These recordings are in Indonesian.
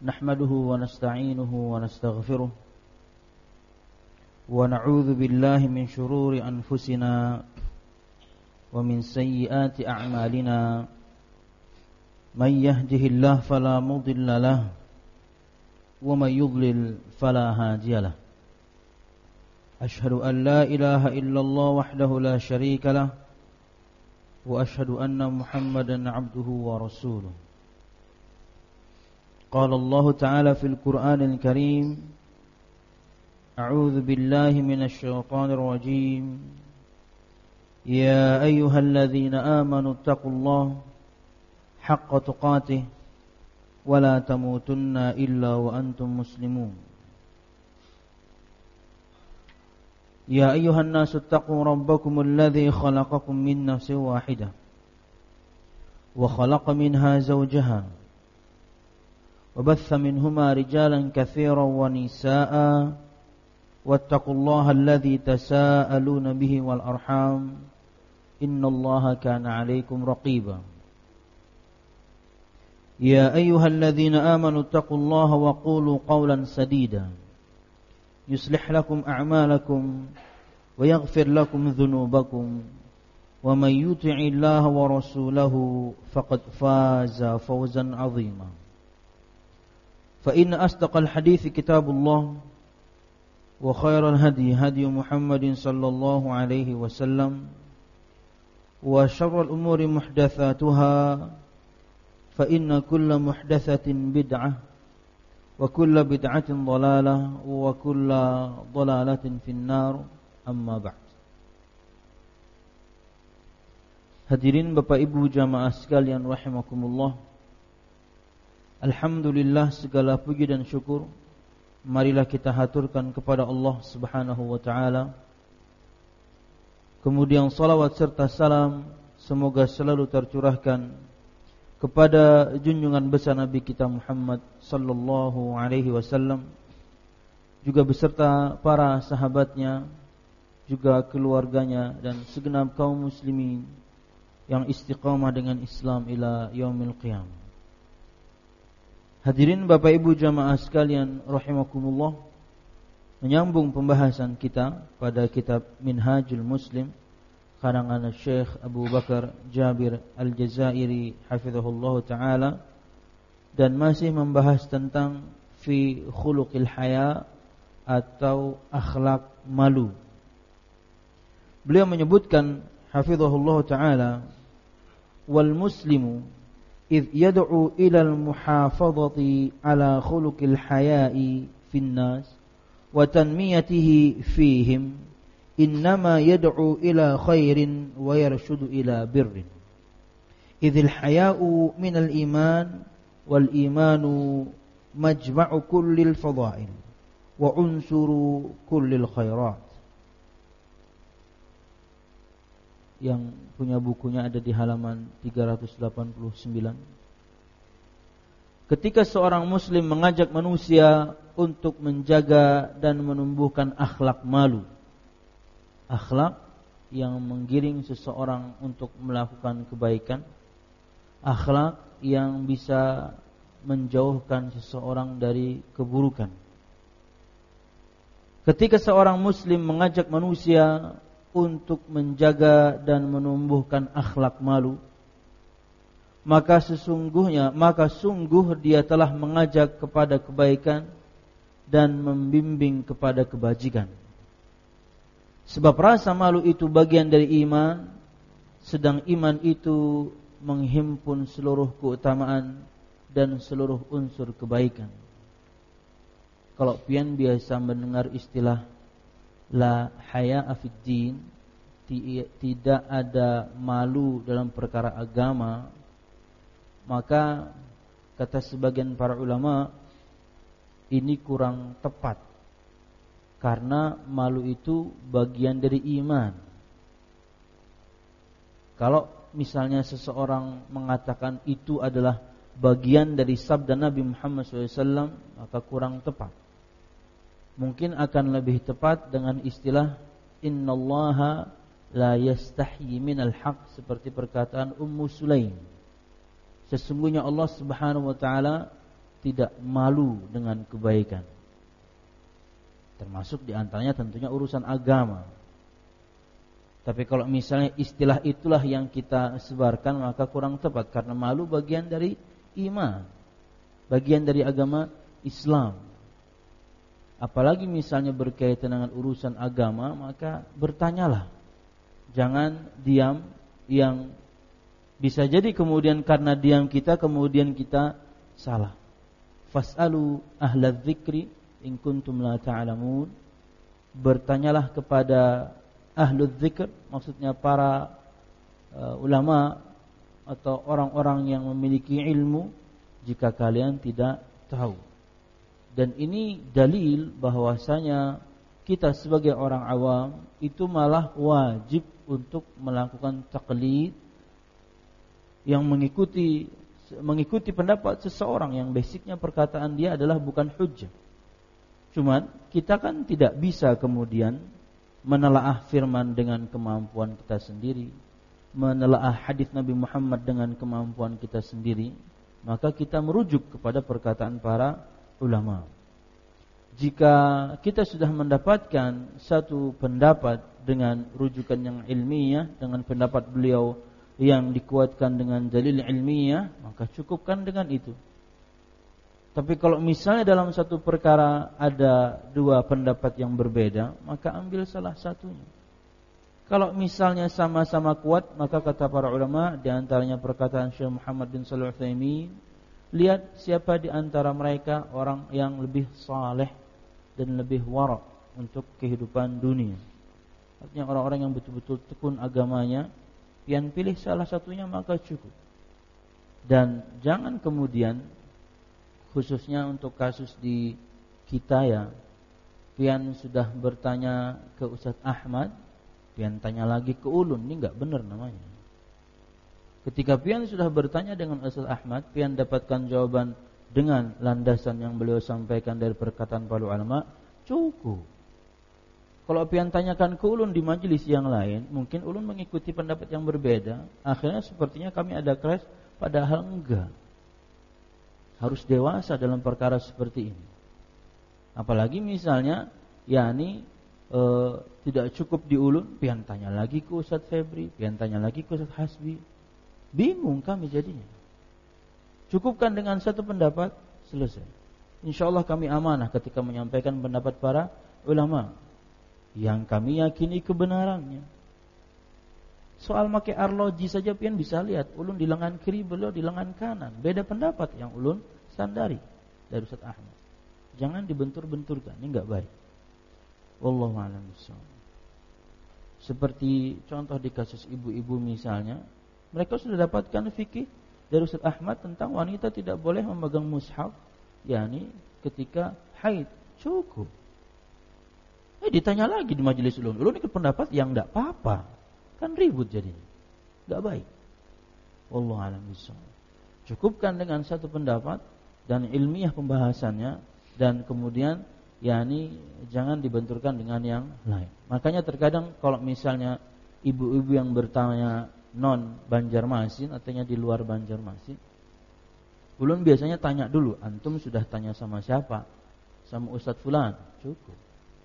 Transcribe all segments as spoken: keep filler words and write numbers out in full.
نحمده ونستعينه ونستغفره ونعوذ بالله من شرور أنفسنا ومن سيئات أعمالنا من يهده الله فلا مضل له ومن يضلل فلا هادي له أشهد أن لا إله إلا الله وحده لا شريك له وأشهد أن محمدا عبده ورسوله قال الله تعالى في القرآن الكريم أعوذ بالله من الشيطان الرجيم يا أيها الذين آمنوا اتقوا الله حق تقاته ولا تموتن إلا وأنتم مسلمون يا أيها الناس اتقوا ربكم الذي خلقكم من نفس واحدة وخلق منها زوجها وبث منهما رجالا كثيرا ونساء واتقوا الله الذي تساءلون به والأرحام إن الله كان عليكم رقيبا يا أيها الذين آمنوا اتقوا الله وقولوا قولا سديدا يصلح لكم أعمالكم ويغفر لكم ذنوبكم ومن يطع الله ورسوله فقد فاز فوزا عظيما فإن أصدق الحديث كتاب الله وخير الهدي هدي محمد صلى الله عليه وسلم وشر الأمور محدثاتها فإن كل محدثة بدعة وكل بدعة ضلالة وكل ضلالة في النار أما بعد. Hadirin Bapak Ibu jamaah sekalian rahimakumullah, alhamdulillah segala puji dan syukur marilah kita haturkan kepada Allah Subhanahu wa taala. Kemudian salawat serta salam semoga selalu tercurahkan kepada junjungan besar Nabi kita Muhammad sallallahu alaihi wasallam, juga beserta para sahabatnya, juga keluarganya dan segenap kaum muslimin yang istiqamah dengan Islam ila yaumil qiyamah. Hadirin Bapak Ibu jamaah sekalian rahimakumullah, menyambung pembahasan kita pada kitab Minhajul Muslim karangan Syekh Abu Bakar Jabir Al-Jazairi hafizahullah ta'ala, dan masih membahas tentang fi khuluqil haya atau akhlak malu. Beliau menyebutkan hafizahullah ta'ala, wal muslimu idh yad'u ila al-muhafadhati ala khuluqil haya'i fin nas wa tanmiyatihi fihim innama yad'u ila khairin wa yarshudu ila birrin idhil haya'u minal iman wal imanu majma'u kullil fadha'il wa unsuru kullil khairat. Yang punya bukunya ada di halaman tiga ratus delapan puluh sembilan. Ketika seorang muslim mengajak manusia untuk menjaga dan menumbuhkan akhlak malu, akhlak yang menggiring seseorang untuk melakukan kebaikan, akhlak yang bisa menjauhkan seseorang dari keburukan. Ketika seorang muslim mengajak manusia untuk menjaga dan menumbuhkan akhlak malu, maka sesungguhnya maka sungguh dia telah mengajak kepada kebaikan dan membimbing kepada kebajikan. Sebab rasa malu itu bagian dari iman, sedang iman itu menghimpun seluruh keutamaan dan seluruh unsur kebaikan. Kalau pian biasa mendengar istilah la haya'a fid din, tidak ada malu dalam perkara agama, maka kata sebagian para ulama ini kurang tepat, karena malu itu bagian dari iman. Kalau misalnya seseorang mengatakan itu adalah bagian dari sabda Nabi Muhammad shallallahu alaihi wasallam, maka kurang tepat. Mungkin akan lebih tepat dengan istilah innallaha la yastahyi minal haq, seperti perkataan Ummu Sulaim. Sesungguhnya Allah Subhanahu wa taala tidak malu dengan kebaikan. Termasuk diantaranya tentunya urusan agama. Tapi kalau misalnya istilah itulah yang kita sebarkan, maka kurang tepat, karena malu bagian dari iman, bagian dari agama Islam. Apalagi misalnya berkaitan dengan urusan agama, maka bertanyalah. Jangan diam, yang bisa jadi kemudian karena diam kita kemudian kita salah. Fas'alu ahlal dzikri in kuntum la ta'lamun. Bertanyalah kepada ahlul dzikr, maksudnya para uh, ulama atau orang-orang yang memiliki ilmu, jika kalian tidak tahu. Dan ini dalil bahwasanya kita sebagai orang awam itu malah wajib untuk melakukan taklid, yang mengikuti mengikuti pendapat seseorang yang basicnya perkataan dia adalah bukan hujjah. Cuman kita kan tidak bisa kemudian menelaah firman dengan kemampuan kita sendiri, menelaah hadis Nabi Muhammad dengan kemampuan kita sendiri, maka kita merujuk kepada perkataan para ulama. Jika kita sudah mendapatkan satu pendapat dengan rujukan yang ilmiah, dengan pendapat beliau yang dikuatkan dengan dalil ilmiah, maka cukupkan dengan itu. Tapi kalau misalnya dalam satu perkara ada dua pendapat yang berbeda, maka ambil salah satunya. Kalau misalnya sama-sama kuat, maka kata para ulama, di antaranya perkataan Syekh Muhammad bin Shalih Al-Utsaimin, lihat siapa di antara mereka orang yang lebih saleh dan lebih wara' untuk kehidupan dunia. Artinya orang-orang yang betul-betul tekun agamanya, pian pilih salah satunya maka cukup. Dan jangan kemudian, khususnya untuk kasus di kita ya, pian sudah bertanya ke Ustaz Ahmad, pian tanya lagi ke ulun, ini enggak benar namanya. Ketika pian sudah bertanya dengan Ustaz Ahmad, pian dapatkan jawaban dengan landasan yang beliau sampaikan dari perkataan para ulama, cukup. Kalau pian tanyakan ke ulun di majelis yang lain, mungkin ulun mengikuti pendapat yang berbeda, akhirnya sepertinya kami ada clash, padahal enggak. Harus dewasa dalam perkara seperti ini. Apalagi misalnya, yakni e, tidak cukup di ulun, pian tanya lagi ke Ustaz Febri, pian tanya lagi ke Ustaz Hasbi, bingung kami jadinya. Cukupkan dengan satu pendapat, selesai. InsyaAllah kami amanah ketika menyampaikan pendapat para ulama yang kami yakini kebenarannya. Soal pakai arloji saja pian bisa lihat, ulun di lengan kiri, beliau di lengan kanan. Beda pendapat yang ulun sandari dari Ustaz Ahmad. Jangan dibentur-benturkan, ini enggak baik. Wallahu a'lam bishawab. Seperti contoh di kasus ibu-ibu misalnya, mereka sudah dapatkan fikih dari Ustaz Ahmad tentang wanita tidak boleh memegang mushaf, yakni ketika haid. Cukup. Eh ditanya lagi di majelis ulun, ulun ikut pendapat yang enggak apa-apa. Kan ribut jadinya. Enggak baik. Wallahu a'lam bishawab. Cukupkan dengan satu pendapat dan ilmiah pembahasannya, dan kemudian yakni jangan dibenturkan dengan yang lain. Makanya terkadang kalau misalnya ibu-ibu yang bertanya non Banjarmasin, artinya di luar Banjarmasin, ulun biasanya tanya dulu, antum sudah tanya sama siapa? Sama Ustadz Fulan. Cukup.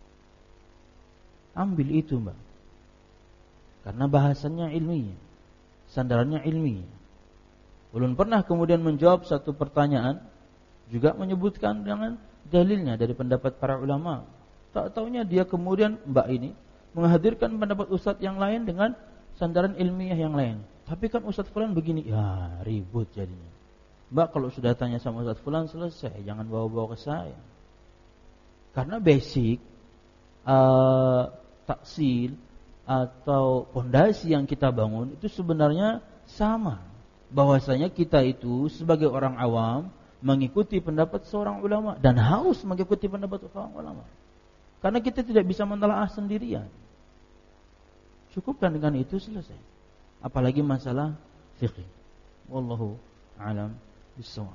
Ambil itu mbak, karena bahasannya ilmiah, sandarannya ilmiah. Ulun pernah kemudian menjawab satu pertanyaan, juga menyebutkan dengan dalilnya dari pendapat para ulama. Tak taunya dia kemudian mbak ini menghadirkan pendapat ustadz yang lain dengan sandaran ilmiah yang lain. Tapi kan Ustadz Fulan begini, ya ribut jadinya. Mbak kalau sudah tanya sama Ustadz Fulan selesai, jangan bawa-bawa ke saya. Karena basic uh, taksil atau pondasi yang kita bangun itu sebenarnya sama. Bahwasanya kita itu sebagai orang awam mengikuti pendapat seorang ulama, dan harus mengikuti pendapat seorang ulama. Karena kita tidak bisa menelaah sendirian. Cukupkan dengan itu, selesai. Apalagi masalah fikih. Wallahu a'lam bishawab.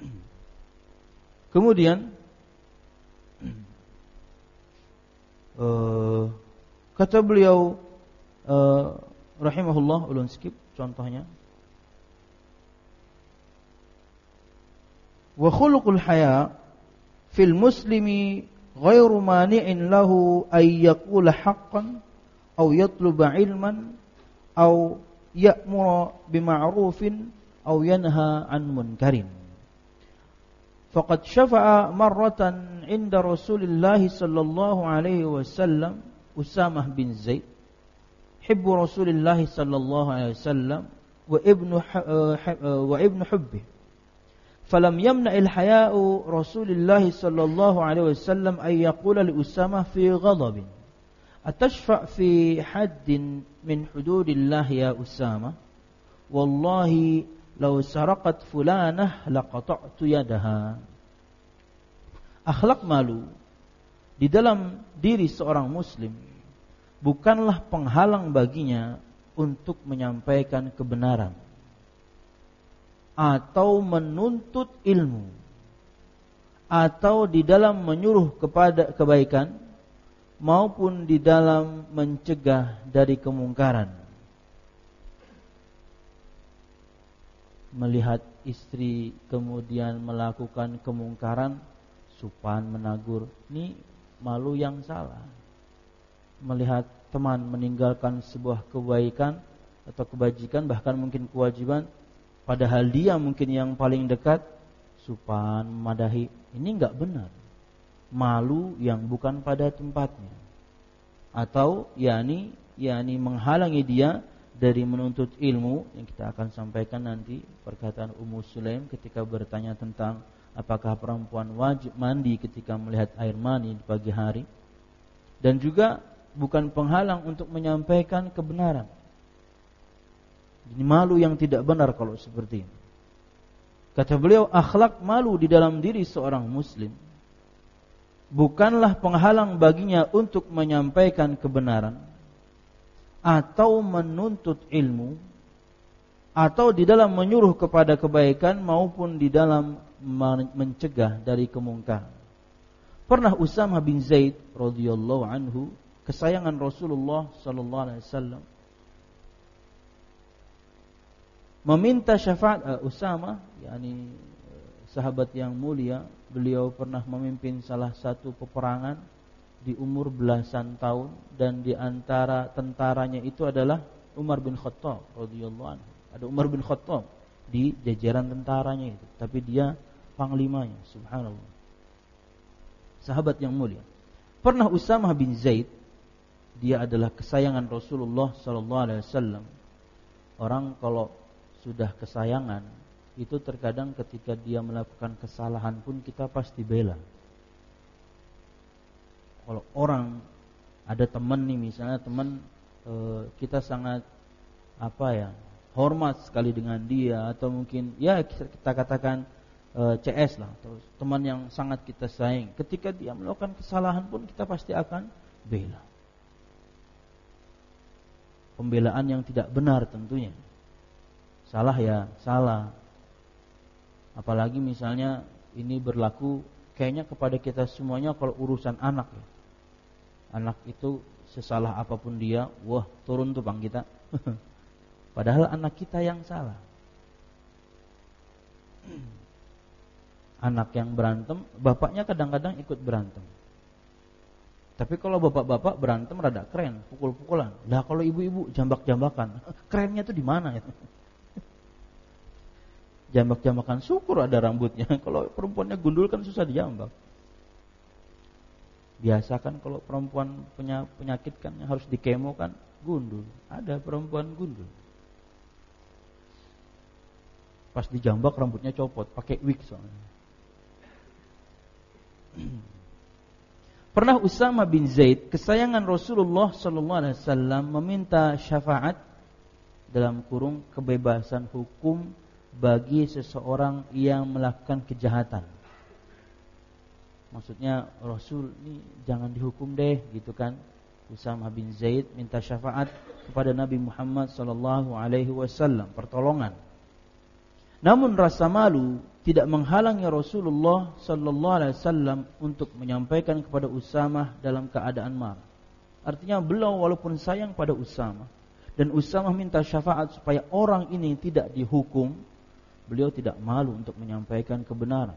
Kemudian uh, kata beliau uh, rahimahullah, ulun skip contohnya. Wa khuluqul haya fil muslimi ghairu mani'in lahu ay yaqula haqqan aw yatluba ilman aw ya'muru bima'rufin aw yanha 'an munkarin. Faqad syafa'a marratan 'inda Rasulillah sallallahu alaihi wasallam Usamah bin Zaid hibbu Rasulillah sallallahu alaihi wasallam wa ibnu wa ibnu hubbi falam yamna'il haya'u Rasulillah sallallahu alaihi wasallam ay yaqula li Usamah fi ghadabin atashfa' fi haddin min hududillah ya Usamah wallahi law saraqat fulanah laqata'tu yadaha. Akhlak malu di dalam diri seorang muslim bukanlah penghalang baginya untuk menyampaikan kebenaran atau menuntut ilmu atau di dalam menyuruh kepada kebaikan maupun di dalam mencegah dari kemungkaran. Melihat istri kemudian melakukan kemungkaran, supan menagur, ini malu yang salah. Melihat teman meninggalkan sebuah kebaikan atau kebajikan, bahkan mungkin kewajiban, padahal dia mungkin yang paling dekat, supan memadahi, ini enggak benar. Malu yang bukan pada tempatnya. Atau yakni yakni menghalangi dia dari menuntut ilmu, yang kita akan sampaikan nanti perkataan Ummu Sulaim ketika bertanya tentang apakah perempuan wajib mandi ketika melihat air mani di pagi hari. Dan juga bukan penghalang untuk menyampaikan kebenaran. Ini malu yang tidak benar kalau seperti ini. Kata beliau, akhlak malu di dalam diri seorang muslim bukanlah penghalang baginya untuk menyampaikan kebenaran atau menuntut ilmu atau di dalam menyuruh kepada kebaikan maupun di dalam mencegah dari kemungkaran. Pernah Usamah bin Zaid radhiyallahu anhu, kesayangan Rasulullah sallallahu alaihi wasallam, meminta syafaat. uh, Usamah yakni sahabat yang mulia, beliau pernah memimpin salah satu peperangan di umur belasan tahun, dan di antara tentaranya itu adalah Umar bin Khattab radhiyallahu anhu. Ada Umar bin Khattab di jajaran tentaranya itu, tapi dia panglimanya, subhanallah. Sahabat yang mulia. Pernah Usamah bin Zaid, dia adalah kesayangan Rasulullah sallallahu alaihi wasallam. Orang kalau sudah kesayangan itu terkadang ketika dia melakukan kesalahan pun kita pasti bela. Kalau orang ada teman nih, misalnya teman e, kita sangat apa ya, hormat sekali dengan dia, atau mungkin ya kita katakan e, C S lah, atau teman yang sangat kita sayang. Ketika dia melakukan kesalahan pun kita pasti akan bela. Pembelaan yang tidak benar tentunya. Salah ya salah. Apalagi misalnya ini berlaku kayaknya kepada kita semuanya kalau urusan anak ya. Anak itu sesalah apapun dia, wah turun tuh bang kita. Padahal anak kita yang salah. Anak yang berantem, bapaknya kadang-kadang ikut berantem. Tapi kalau bapak-bapak berantem rada keren, pukul-pukulan. Lah kalau ibu-ibu jambak-jambakan, kerennya tuh di mana ya? Jambak-jambakan, syukur ada rambutnya. Kalau perempuannya gundul kan susah dijambak. Biasa kan kalau perempuan punya penyakit kan yang harus dikemo kan gundul. Ada perempuan gundul. Pas dijambak rambutnya copot, pakai wig soalnya. Pernah Usamah bin Zaid, kesayangan Rasulullah sallallahu alaihi wasallam, meminta syafaat dalam kurung kebebasan hukum bagi seseorang yang melakukan kejahatan. Maksudnya Rasul ini jangan dihukum deh gitu kan. Usamah bin Zaid minta syafaat kepada Nabi Muhammad sallallahu alaihi wasallam, pertolongan. Namun rasa malu tidak menghalangi Rasulullah sallallahu alaihi wasallam untuk menyampaikan kepada Usamah dalam keadaan marah. Artinya beliau walaupun sayang pada Usamah dan Usamah minta syafaat supaya orang ini tidak dihukum, beliau tidak malu untuk menyampaikan kebenaran.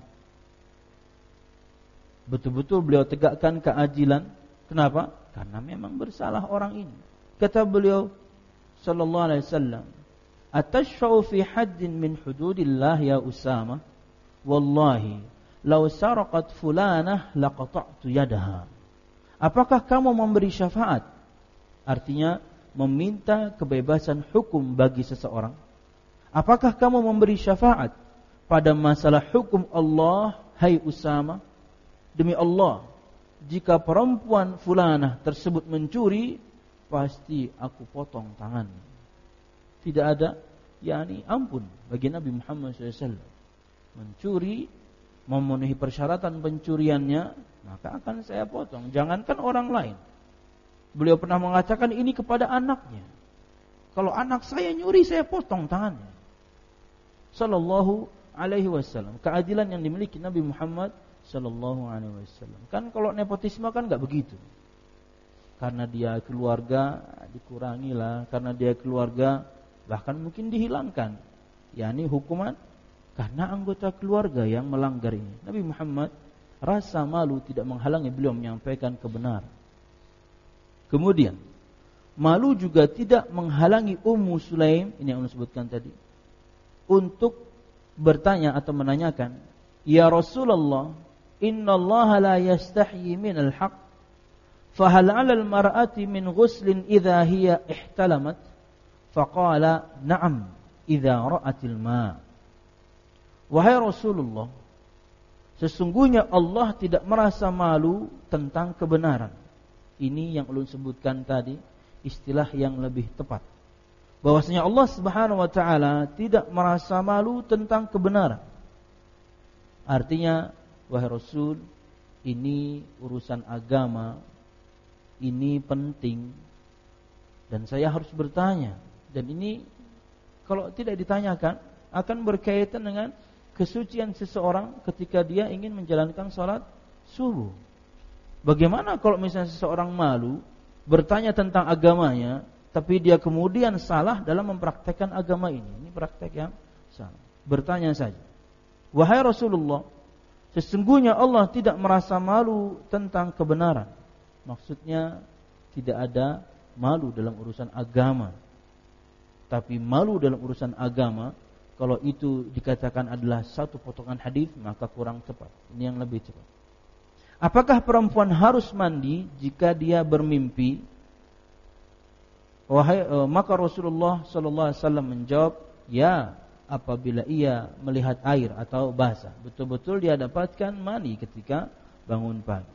Betul-betul beliau tegakkan keadilan. Kenapa? Karena memang bersalah orang ini. Kata beliau sallallahu alaihi wasallam, "Atashfa'u fi haddin min hududillah ya Usama? Wallahi, law saraqat fulanah laqata'tu yadaha." Apakah kamu memberi syafaat? Artinya meminta kebebasan hukum bagi seseorang. Apakah kamu memberi syafaat pada masalah hukum Allah, hai Usama? Demi Allah, jika perempuan fulanah tersebut mencuri, pasti aku potong tangannya. Tidak ada, yakni ampun bagi Nabi Muhammad shallallahu alaihi wasallam. Mencuri, memenuhi persyaratan pencuriannya, maka akan saya potong. Jangankan orang lain. Beliau pernah mengatakan ini kepada anaknya. Kalau anak saya nyuri, saya potong tangannya. Sallallahu alaihi wasallam. Keadilan yang dimiliki Nabi Muhammad sallallahu alaihi wasallam. Kan kalau nepotisme kan enggak begitu. Karena dia keluarga dikurangilah, karena dia keluarga bahkan mungkin dihilangkan. yakni hukuman karena anggota keluarga yang melanggar ini. Nabi Muhammad rasa malu tidak menghalangi beliau menyampaikan kebenaran. Kemudian malu juga tidak menghalangi Ummu Sulaim, ini yang disebutkan tadi, untuk bertanya atau menanyakan, "Ya Rasulullah, innallaha la yastahyi minal haqq, fahal 'alal mar'ati min ghuslin idza hiya ihtalamat?" Faqala, "Na'am, idza ra'atil ma'." Wahai Rasulullah, sesungguhnya Allah tidak merasa malu tentang kebenaran. Ini yang ulun sebutkan tadi, istilah yang lebih tepat. Bahwasanya Allah Subhanahu wa taala tidak merasa malu tentang kebenaran. Artinya, wahai Rasul, ini urusan agama, ini penting, dan saya harus bertanya. Dan ini kalau tidak ditanyakan akan berkaitan dengan kesucian seseorang ketika dia ingin menjalankan sholat subuh. Bagaimana kalau misalnya seseorang malu bertanya tentang agamanya, tapi dia kemudian salah dalam mempraktekkan agama ini? Ini praktek yang salah. Bertanya saja. Wahai Rasulullah, sesungguhnya Allah tidak merasa malu tentang kebenaran. Maksudnya tidak ada malu dalam urusan agama. Tapi malu dalam urusan agama, kalau itu dikatakan adalah satu potongan hadis, maka kurang tepat. Ini yang lebih cepat. Apakah perempuan harus mandi jika dia bermimpi? Wahai, uh, maka Rasulullah sallallahu alaihi wasallam menjawab, ya, apabila ia melihat air atau basah, betul-betul dia dapatkan mani ketika bangun pagi.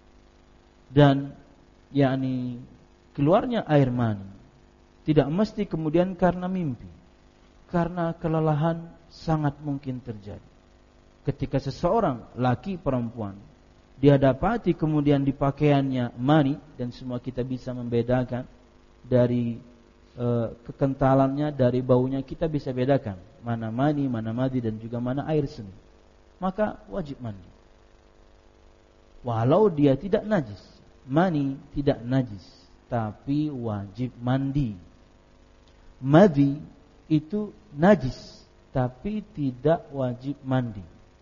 Dan yakni keluarnya air mani tidak mesti kemudian karena mimpi. Karena kelelahan sangat mungkin terjadi. Ketika seseorang, laki perempuan, dia dapati kemudian di pakaiannya mani, dan semua kita bisa membedakan dari e, kekentalannya, dari baunya kita bisa bedakan mana mani, mana madi, dan juga mana air seni. Maka wajib mandi. Walau dia tidak najis, mani tidak najis, tapi wajib mandi. Madi itu najis, tapi tidak wajib mandi.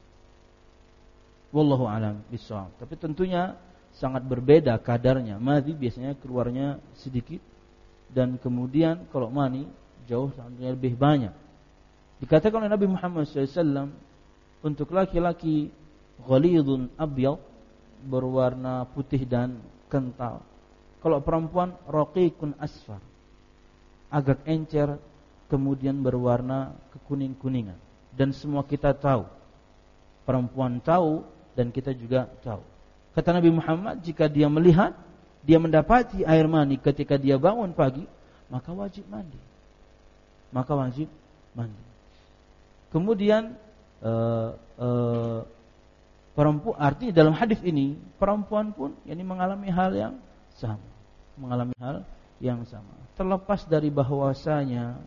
Wallahu a'lam bishawab. Tapi tentunya sangat berbeda kadarnya. Madi biasanya keluarnya sedikit, dan kemudian kalau mani jauh lebih banyak. Dikatakan oleh Nabi Muhammad shallallahu alaihi wasallam, untuk laki-laki ghalidun abyad, berwarna putih dan kental. Kalau perempuan raqiqun asfar, agak encer, kemudian berwarna kekuning-kuningan. Dan semua kita tahu, perempuan tahu, dan kita juga tahu. Kata Nabi Muhammad, jika dia melihat, dia mendapati air mani ketika dia bangun pagi, maka wajib mandi. Maka wajib mandi. Kemudian uh, uh, perempuan, artinya dalam hadis ini perempuan pun yani mengalami hal yang sama, mengalami hal yang sama. Terlepas dari bahwasanya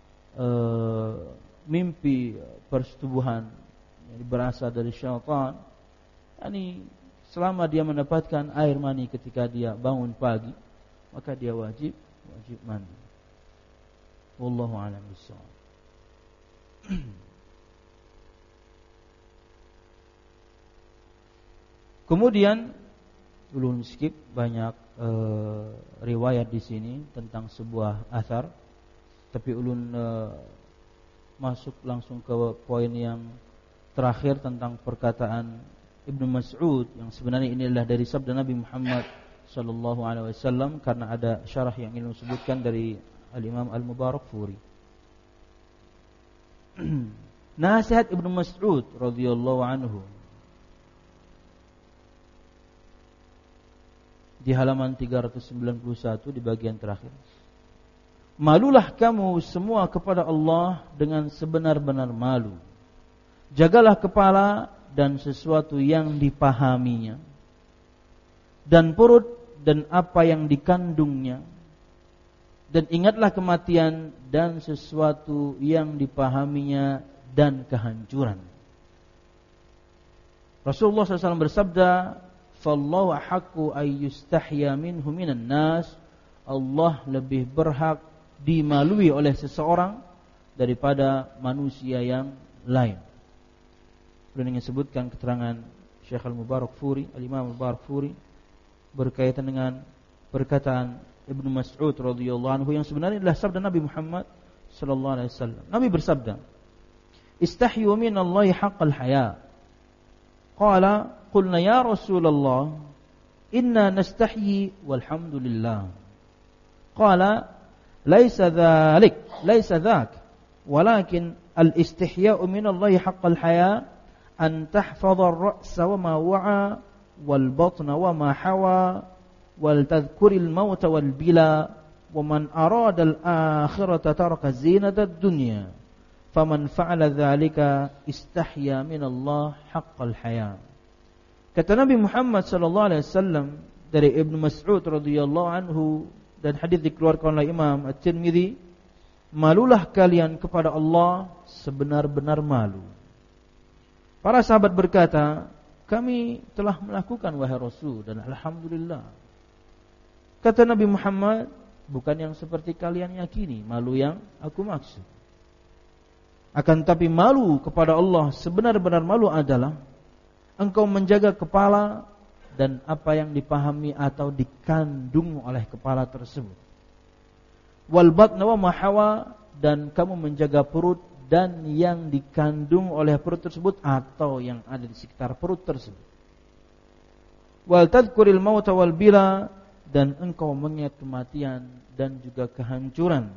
uh, mimpi persetubuhan yang berasal dari syaitan, yani selama dia mendapatkan air mani ketika dia bangun pagi, maka dia wajib wajib mandi. Wallahu a'lam bishawab. Kemudian ulun skip banyak e, riwayat di sini tentang sebuah athar, tapi ulun e, masuk langsung ke poin yang terakhir tentang perkataan Ibnu Mas'ud yang sebenarnya ini adalah dari sabda Nabi Muhammad sallallahu alaihi wasallam, karena ada syarah yang ingin disebutkan dari Al-Imam Al-Mubarakfuri. Nasihat Ibnu Mas'ud radhiyallahu anhu di halaman tiga ratus sembilan puluh satu di bagian terakhir. Malulah kamu semua kepada Allah dengan sebenar-benar malu. Jagalah kepala dan sesuatu yang dipahaminya, dan perut dan apa yang dikandungnya, dan ingatlah kematian dan sesuatu yang dipahaminya dan kehancuran. Rasulullah shallallahu alaihi wasallam bersabda, "Fallahu ahaqqu ayyustahya minhu minan nas." Allah lebih berhak dimalui oleh seseorang daripada manusia yang lain. Kemudian ingin sebutkan keterangan Syekh Al-Mubarakfuri, Al-Imam Al-Mubarakfuri berkaitan dengan perkataan Ibnu Mas'ud radhiyallahu anhu yang sebenarnya adalah sabda Nabi Muhammad sallallahu alaihi wasallam. Nabi bersabda, "Istahyu minallahi haqqal haya." Qala, "Qulna ya Rasulullah, inna nastahyi walhamdulillah." Qala, "Laisa dzalik, laisa dzak, walakin al-istihya'u minallahi haqqal haya an tahfadha ar-ra'sa wa ma wa'a wal batna wa ma hawa wal tadhkuril mauta wal bila wa man arada al-akhirata taraka zinata ad-dunya faman fa'ala dzalika istahya minallah haqqal haya." Kata Nabi Muhammad sallallahu alaihi wasallam dari Ibnu Mas'ud radhiyallahu anhu, dan hadis dikeluarkan oleh Imam At-Tirmidzi, malulah kalian kepada Allah sebenar-benar malu. Para sahabat berkata, kami telah melakukan wahai Rasul, dan alhamdulillah. Kata Nabi Muhammad, bukan yang seperti kalian yakini, malu yang aku maksud. Akan tapi malu kepada Allah sebenar-benar malu adalah engkau menjaga kepala dan apa yang dipahami atau dikandung oleh kepala tersebut. Wal batna wa ma hawa, dan kamu menjaga perut dan yang dikandung oleh perut tersebut atau yang ada di sekitar perut tersebut. Wal tadhkuril mauta wal bila, dan engkau mengingat kematian dan juga kehancuran.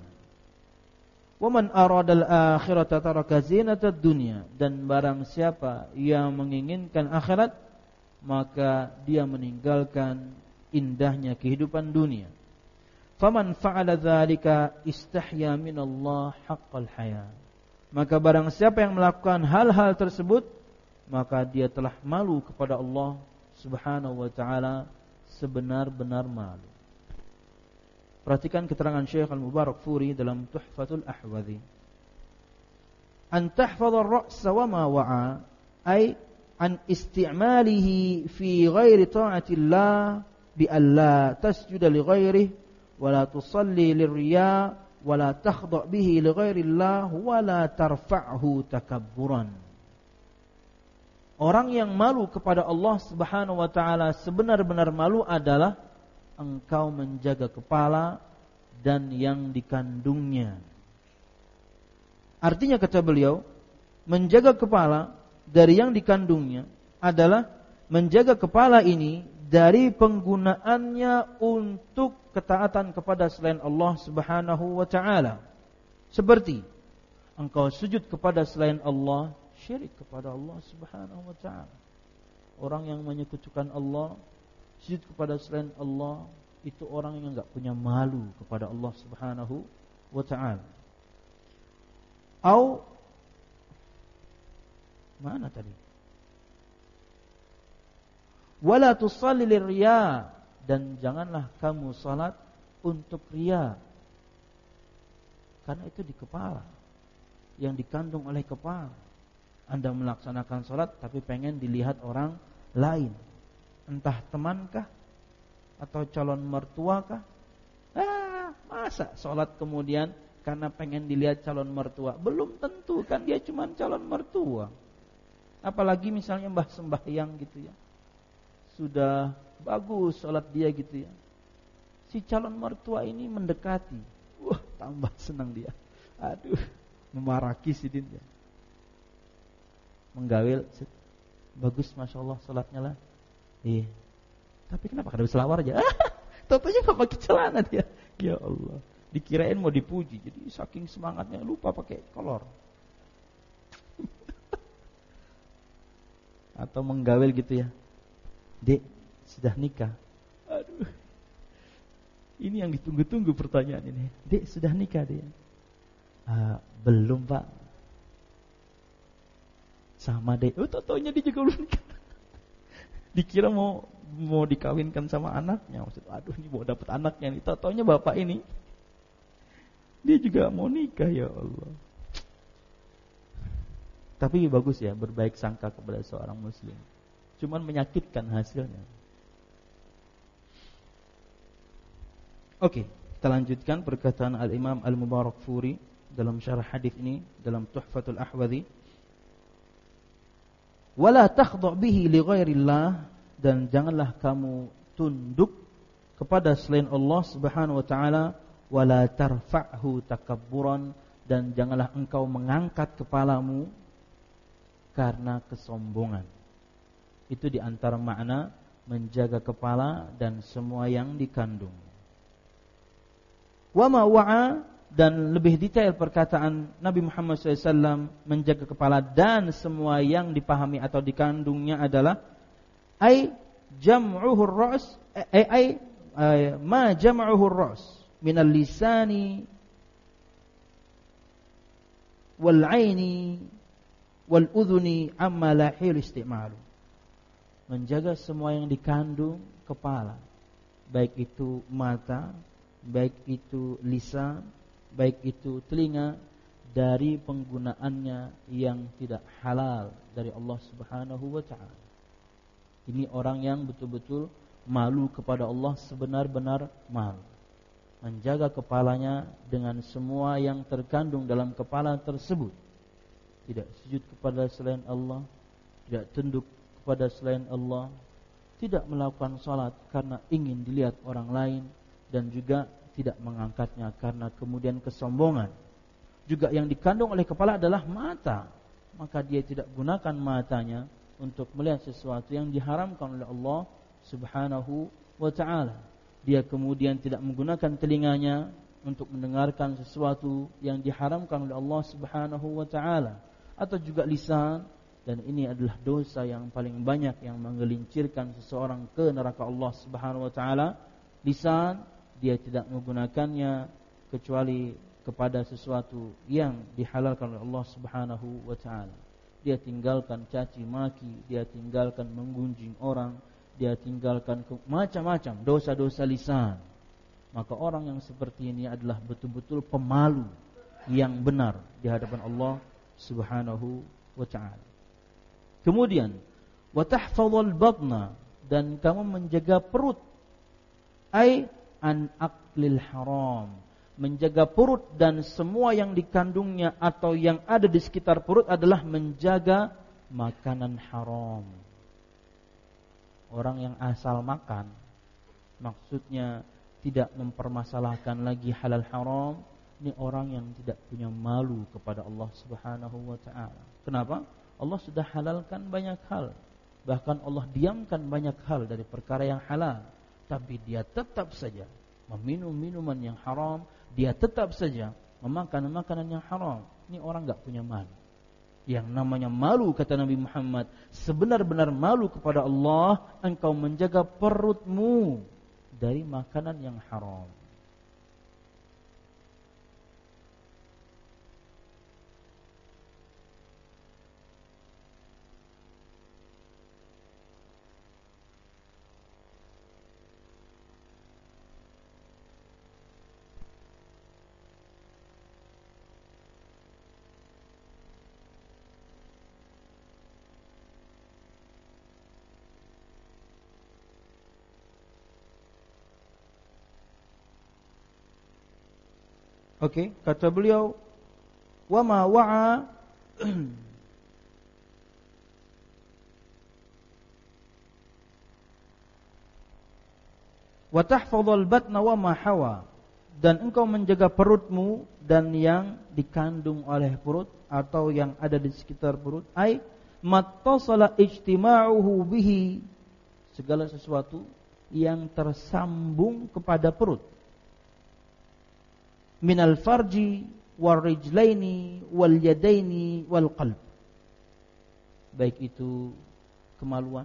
Wa man aradal akhirata taraka zinatad dunya, dan barang siapa yang menginginkan akhirat maka dia meninggalkan indahnya kehidupan dunia. Faman fa'ala dzalika istahya minallah haqqal haya. Maka barang siapa yang melakukan hal-hal tersebut, maka dia telah malu kepada Allah Subhanahu wa taala sebenar-benar malu. Perhatikan keterangan Syekh Al-Mubarakfuri dalam Tuhfatul Ahwadhi. An tahfadha ar-ra'sa wa ma wa'a, ay an isti'malihi fi ghairi ta'atillah bi alla tasjuda li ghairihi wa la tusalli lirriya wa la takhda' bihi li ghairillah wa la tarfa'hu takabburan. Orang yang malu kepada Allah Subhanahu wa taala sebenar-benar malu adalah engkau menjaga kepala dan yang dikandungnya. Artinya kata beliau, menjaga kepala dari yang dikandungnya adalah menjaga kepala ini dari penggunaannya untuk ketaatan kepada selain Allah Subhanahu wa taala. Seperti engkau sujud kepada selain Allah, syirik kepada Allah Subhanahu wa taala. Orang yang menyekutukan Allah, sujud kepada selain Allah, itu orang yang enggak punya malu kepada Allah Subhanahu wa taala. Au mana tadi? Wala tusalli lirriya, dan janganlah kamu salat untuk riya. Karena itu di kepala, yang dikandung oleh kepala. Anda melaksanakan salat tapi pengen dilihat orang lain. Entah temankah atau calon mertuakah? Ah, masa salat kemudian karena pengen dilihat calon mertua? Belum tentu, kan dia cuma calon mertua. Apalagi misalnya mbah sembahyang gitu ya. sudah bagus sholat dia gitu ya. Si calon mertua ini mendekati, wah tambah senang dia. Aduh, memaraki si din ya. Menggawil, bagus masya Allah sholatnya lah. Iya. Tapi kenapa kada selawar aja? Tentunya nggak pakai celana dia. Ya Allah. Dikirain mau dipuji, jadi saking semangatnya lupa pakai kolor. Atau menggawil gitu ya. Dek, sudah nikah? Aduh. Ini yang ditunggu-tunggu pertanyaan ini. Dek, sudah nikah dia? Uh, belum pak. Sama dek. Oh, tau-taunya dia juga belum nikah. Dikira mau mau dikawinkan sama anaknya. Maksud, aduh ini mau dapat anaknya nih. Tau-taunya bapak ini dia juga mau nikah, ya Allah. Tapi bagus ya berbaik sangka kepada seorang muslim. Cuman menyakitkan hasilnya. Oke, kita lanjutkan perkataan Al-Imam Al-Mubarakfuri dalam syarah hadis ini dalam Tuhfatul Ahwadhi. Wala takhdhu' bihi li ghairillah, dan janganlah kamu tunduk kepada selain Allah Subhanahu wa taala, wala tarfa'hu takabburan, dan janganlah engkau mengangkat kepalamu karena kesombongan. Itu di antara makna menjaga kepala dan semua yang dikandung. Wa ma wa'a, dan lebih detail perkataan Nabi Muhammad shallallahu alaihi wasallam menjaga kepala dan semua yang dipahami atau dikandungnya adalah ai jam'uhu ar-ra's ai ai ma jam'uhu ar-ra's minal lisani wal aini wal udhuni amma la hil istimalu. Menjaga semua yang dikandung kepala, baik itu mata, baik itu lisan, baik itu telinga, dari penggunaannya yang tidak halal dari Allah Subhanahu wa taala. Ini orang yang betul-betul malu kepada Allah, sebenar-benar malu. Menjaga kepalanya dengan semua yang terkandung dalam kepala tersebut. Tidak sujud kepada selain Allah, tidak tunduk kepada selain Allah, tidak melakukan salat karena ingin dilihat orang lain, dan juga tidak mengangkatnya karena kemudian kesombongan. Juga yang dikandung oleh kepala adalah mata, maka dia tidak gunakan matanya untuk melihat sesuatu yang diharamkan oleh Allah Subhanahu wa ta'ala. Dia kemudian tidak menggunakan telinganya untuk mendengarkan sesuatu yang diharamkan oleh Allah Subhanahu wa ta'ala. Atau juga lisan, dan ini adalah dosa yang paling banyak yang menggelincirkan seseorang ke neraka Allah Subhanahu wa ta'ala. Lisan, dia tidak menggunakannya kecuali kepada sesuatu yang dihalalkan oleh Allah Subhanahu wa ta'ala. Dia tinggalkan caci maki, dia tinggalkan menggunjing orang, dia tinggalkan macam-macam dosa-dosa lisan. Maka orang yang seperti ini adalah betul-betul pemalu yang benar di hadapan Allah Subhanahu wa ta'ala. Kemudian wa tahfazul batna, dan kamu menjaga perut, ai an aqlil haram, menjaga perut dan semua yang dikandungnya atau yang ada di sekitar perut adalah menjaga makanan haram. Orang yang asal makan, maksudnya tidak mempermasalahkan lagi halal haram, ini orang yang tidak punya malu kepada Allah Subhanahu wa ta'ala. Kenapa? Allah sudah halalkan banyak hal, bahkan Allah diamkan banyak hal dari perkara yang halal, tapi dia tetap saja meminum minuman yang haram, dia tetap saja memakan makanan yang haram. Ini orang enggak punya malu. Yang namanya malu, kata Nabi Muhammad, sebenar-benar malu kepada Allah, engkau menjaga perutmu dari makanan yang haram. Oke, okay, kata beliau, wa ma wa'a wa tahfadhal batna wa ma hawa, dan engkau menjaga perutmu dan yang dikandung oleh perut atau yang ada di sekitar perut, ai mattasala ijtima'uhu bihi, segala sesuatu yang tersambung kepada perut, minal farji wal rijlaini wal yadaini wal qalb, baik itu kemaluan,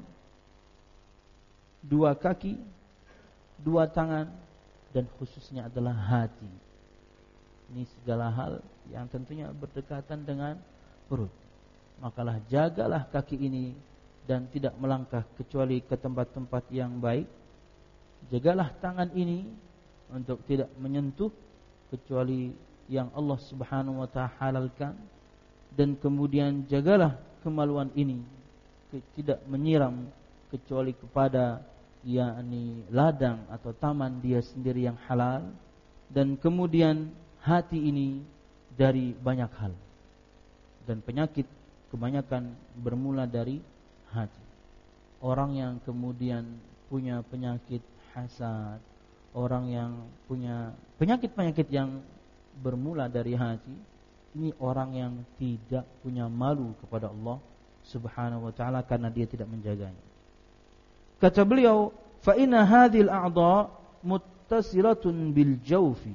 dua kaki, dua tangan, dan khususnya adalah hati. Ini segala hal yang tentunya berdekatan dengan perut. Makalah jagalah kaki ini dan tidak melangkah kecuali ke tempat-tempat yang baik. Jagalah tangan ini untuk tidak menyentuh kecuali yang Allah Subhanahu wa ta'ala halalkan. Dan kemudian jagalah kemaluan ini tidak menyiram kecuali kepada yakni ladang atau taman dia sendiri yang halal. Dan kemudian hati ini dari banyak hal, dan penyakit kebanyakan bermula dari hati. Orang yang kemudian punya penyakit hasad, orang yang punya penyakit-penyakit yang bermula dari hati, ini orang yang tidak punya malu kepada Allah Subhanahu wa ta'ala karena dia tidak menjaganya. Kata beliau, fa inna hadhil a'dha muttasilatun bil jawfi,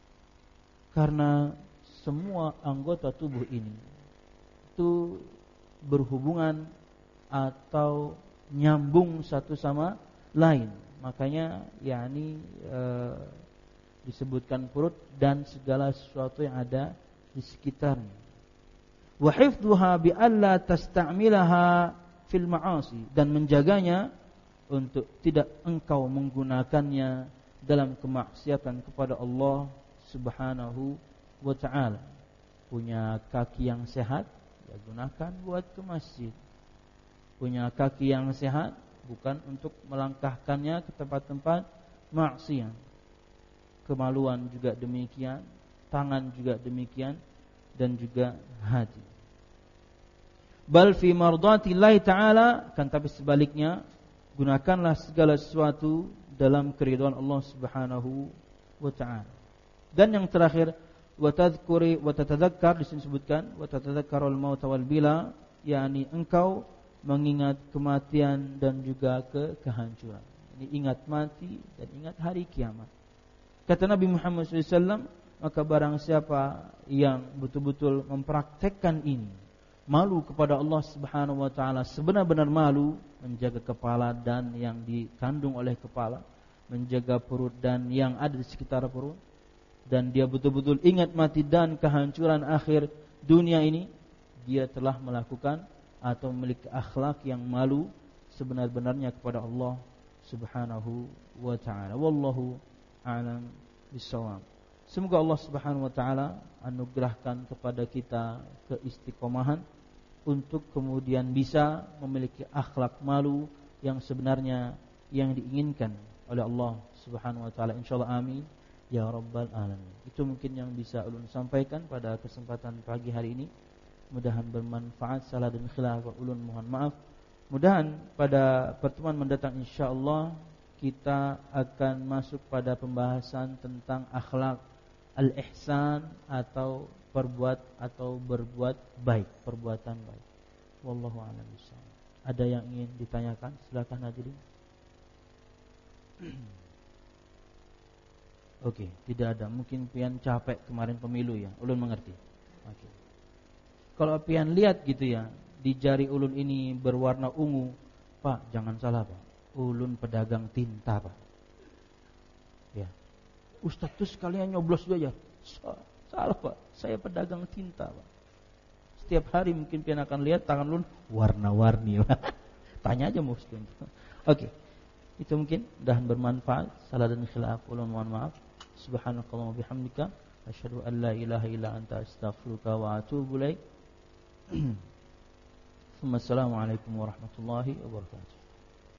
karena semua anggota tubuh ini itu berhubungan atau nyambung satu sama lain. Makanya yakni e, disebutkan perut dan segala sesuatu yang ada di sekitarnya. Wa hifdhuha bi alla tasta'milaha fil ma'asi, dan menjaganya untuk tidak engkau menggunakannya dalam kemaksiatan kepada Allah Subhanahu wa ta'ala. Punya kaki yang sehat, ya gunakan buat ke masjid. Punya kaki yang sehat, bukan untuk melangkahkannya ke tempat-tempat maksiat. Kemaluan juga demikian, tangan juga demikian, dan juga hati. Bal fi mardatillahi ta'ala, kan tapi sebaliknya, gunakanlah segala sesuatu dalam keridhaan Allah Subhanahu wa ta'ala. Dan yang terakhir, wa tadhkuri wa tatadzakkar, disebutkan wa tatadzakkarul maut wal bila, yakni engkau mengingat kematian dan juga ke kehancuran. Ini ingat mati dan ingat hari kiamat. Kata Nabi Muhammad shallallahu alaihi wasallam, maka barang siapa yang betul-betul mempraktekkan ini, malu kepada Allah Subhanahu wa ta'ala sebenar-benar malu, menjaga kepala dan yang dikandung oleh kepala, menjaga perut dan yang ada di sekitar perut, dan dia betul-betul ingat mati dan kehancuran akhir dunia ini, dia telah melakukan atau memiliki akhlak yang malu sebenar-benarnya kepada Allah Subhanahu wa ta'ala. Wallahu a'lam bissawab. Semoga Allah Subhanahu wa ta'ala anugerahkan kepada kita keistiqomahan untuk kemudian bisa memiliki akhlak malu yang sebenarnya yang diinginkan oleh Allah Subhanahu wa ta'ala. Insyaallah amin ya rabbal alamin. Itu mungkin yang bisa ulun sampaikan pada kesempatan pagi hari ini. Mudahan bermanfaat. Salah dan khilaf ulun mohon maaf. Mudahan pada pertemuan mendatang insyaallah kita akan masuk pada pembahasan tentang akhlak al-ihsan atau perbuat atau berbuat baik, perbuatan baik. Wallahu a'lam bishawab. Ada yang ingin ditanyakan? Silakan hadirin. Oke, okay, tidak ada. Mungkin pian capek kemarin pemilu ya. Ulun mengerti. Oke. Okay. Kalau pian lihat gitu ya, di jari ulun ini berwarna ungu, Pak, jangan salah Pak. Ulun pedagang tinta Pak. Ya. Ustaz tuh sekalian nyoblos juga ya. Salah Pak, saya pedagang tinta Pak. Setiap hari mungkin pian akan lihat tangan ulun warna-warni. Tanya aja mau Ustaz. Oke. Okay. Itu mungkin mudahan bermanfaat. Salah dan khilaf ulun mohon maaf. Subhanakallahumma bihamdika asyhadu an la ilaha illa anta astaghfiruka wa atubu ilaik. Assalamualaikum warahmatullahi wabarakatuh.